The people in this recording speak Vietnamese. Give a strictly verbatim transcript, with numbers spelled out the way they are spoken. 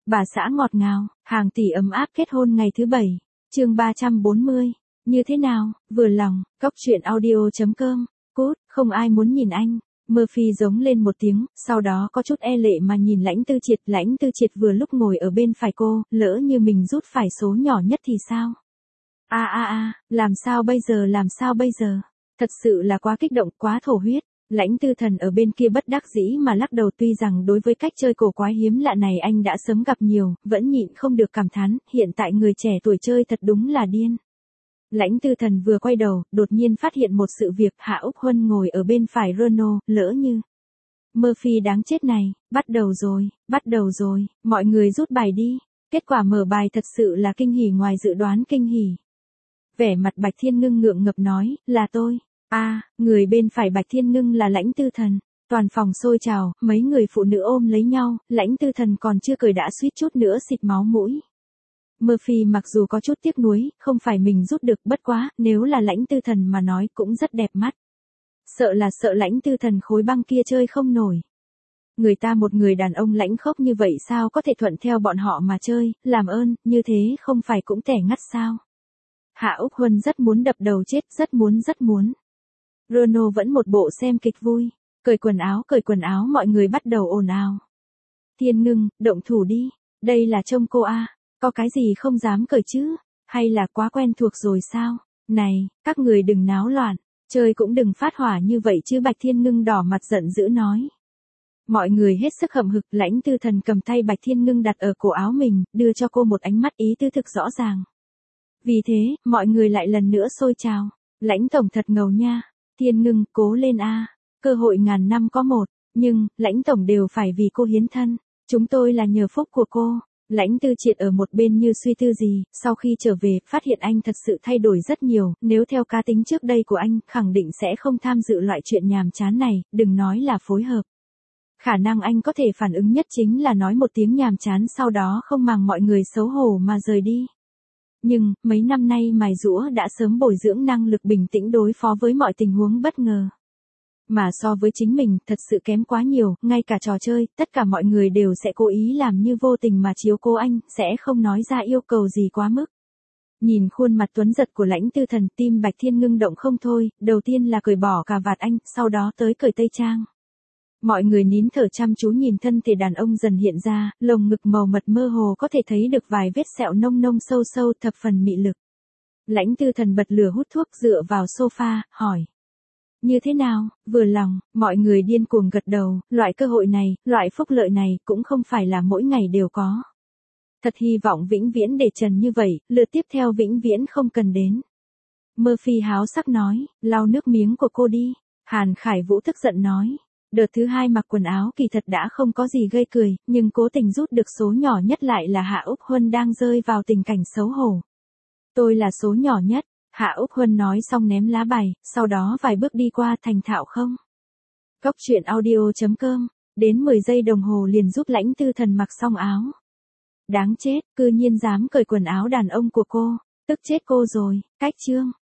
Bà xã ngọt ngào, hàng tỷ ấm áp kết hôn ngày thứ bảy. Chương ba trăm bốn mươi. Như thế nào, vừa lòng, cốc truyện audio chấm com. Cút, không ai muốn nhìn anh. Murphy giống lên một tiếng, sau đó có chút e lệ mà nhìn Lãnh Tư Triệt. Lãnh Tư Triệt vừa lúc ngồi ở bên phải cô, lỡ như mình rút phải số nhỏ nhất thì sao? A a a, làm sao bây giờ làm sao bây giờ? Thật sự là quá kích động, quá thổ huyết. Lãnh Tư Thần ở bên kia bất đắc dĩ mà lắc đầu, tuy rằng đối với cách chơi cổ quái hiếm lạ này anh đã sớm gặp nhiều, vẫn nhịn không được cảm thán, hiện tại người trẻ tuổi chơi thật đúng là điên. Lãnh Tư Thần vừa quay đầu, đột nhiên phát hiện một sự việc, Hạ Úc Huân ngồi ở bên phải Renault, lỡ như. Murphy đáng chết này, bắt đầu rồi, bắt đầu rồi, mọi người rút bài đi. Kết quả mở bài thật sự là kinh hỉ ngoài dự đoán kinh hỉ. Vẻ mặt Bạch Thiên Ngưng ngượng ngập nói, là tôi. A, à, người bên phải Bạch Thiên Ngưng là Lãnh Tư Thần. Toàn phòng sôi trào, mấy người phụ nữ ôm lấy nhau, Lãnh Tư Thần còn chưa cười đã suýt chút nữa xịt máu mũi. Murphy mặc dù có chút tiếc nuối, không phải mình rút được, bất quá, nếu là Lãnh Tư Thần mà nói cũng rất đẹp mắt. Sợ là sợ Lãnh Tư Thần khối băng kia chơi không nổi. Người ta một người đàn ông lãnh khốc như vậy sao có thể thuận theo bọn họ mà chơi, làm ơn, như thế không phải cũng tẻ ngắt sao. Hạ Úc Huân rất muốn đập đầu chết, rất muốn rất muốn. Renault vẫn một bộ xem kịch vui. Cởi quần áo cởi quần áo mọi người bắt đầu ồn ào. Thiên Ngưng, động thủ đi. Đây là trông cô a, có cái gì không dám cởi chứ? Hay là quá quen thuộc rồi sao? Này, các người đừng náo loạn. Chơi cũng đừng phát hỏa như vậy chứ. Bạch Thiên Ngưng đỏ mặt giận dữ nói. Mọi người hết sức hậm hực. Lãnh Tư Thần cầm tay Bạch Thiên Ngưng đặt ở cổ áo mình, đưa cho cô một ánh mắt ý tứ thực rõ ràng. Vì thế, mọi người lại lần nữa sôi trào. Lãnh tổng thật ngầu nha. Thiên Ngưng, cố lên a, cơ hội ngàn năm có một, nhưng, Lãnh tổng đều phải vì cô hiến thân, chúng tôi là nhờ phúc của cô. Lãnh Tư Triệt ở một bên như suy tư gì, sau khi trở về, phát hiện anh thật sự thay đổi rất nhiều, nếu theo cá tính trước đây của anh, khẳng định sẽ không tham dự loại chuyện nhàm chán này, đừng nói là phối hợp. Khả năng anh có thể phản ứng nhất chính là nói một tiếng nhàm chán sau đó không màng mọi người xấu hổ mà rời đi. Nhưng, mấy năm nay mài giũa đã sớm bồi dưỡng năng lực bình tĩnh đối phó với mọi tình huống bất ngờ. Mà so với chính mình, thật sự kém quá nhiều, ngay cả trò chơi, tất cả mọi người đều sẽ cố ý làm như vô tình mà chiếu cố anh, sẽ không nói ra yêu cầu gì quá mức. Nhìn khuôn mặt tuấn giật của Lãnh Tư Thần, tim Bạch Thiên Ngưng động không thôi, đầu tiên là cởi bỏ cà vạt anh, sau đó tới cởi tây trang. Mọi người nín thở chăm chú nhìn thân thể đàn ông dần hiện ra, lồng ngực màu mật mơ hồ có thể thấy được vài vết sẹo nông nông sâu sâu thập phần mị lực. Lãnh Tư Thần bật lửa hút thuốc dựa vào sofa, hỏi. Như thế nào, vừa lòng, mọi người điên cuồng gật đầu, loại cơ hội này, loại phúc lợi này cũng không phải là mỗi ngày đều có. Thật hy vọng vĩnh viễn để trần như vậy, lượt tiếp theo vĩnh viễn không cần đến. Murphy háo sắc nói, lau nước miếng của cô đi. Hàn Khải Vũ tức giận nói. Đợt thứ hai mặc quần áo kỳ thật đã không có gì gây cười, nhưng cố tình rút được số nhỏ nhất lại là Hạ Úc Huân đang rơi vào tình cảnh xấu hổ. Tôi là số nhỏ nhất, Hạ Úc Huân nói xong ném lá bài, sau đó vài bước đi qua thành thạo không. Cốc truyện audio chấm com, đến mười giây đồng hồ liền giúp Lãnh Tư Thần mặc xong áo. Đáng chết, cư nhiên dám cởi quần áo đàn ông của cô, tức chết cô rồi, cách chương.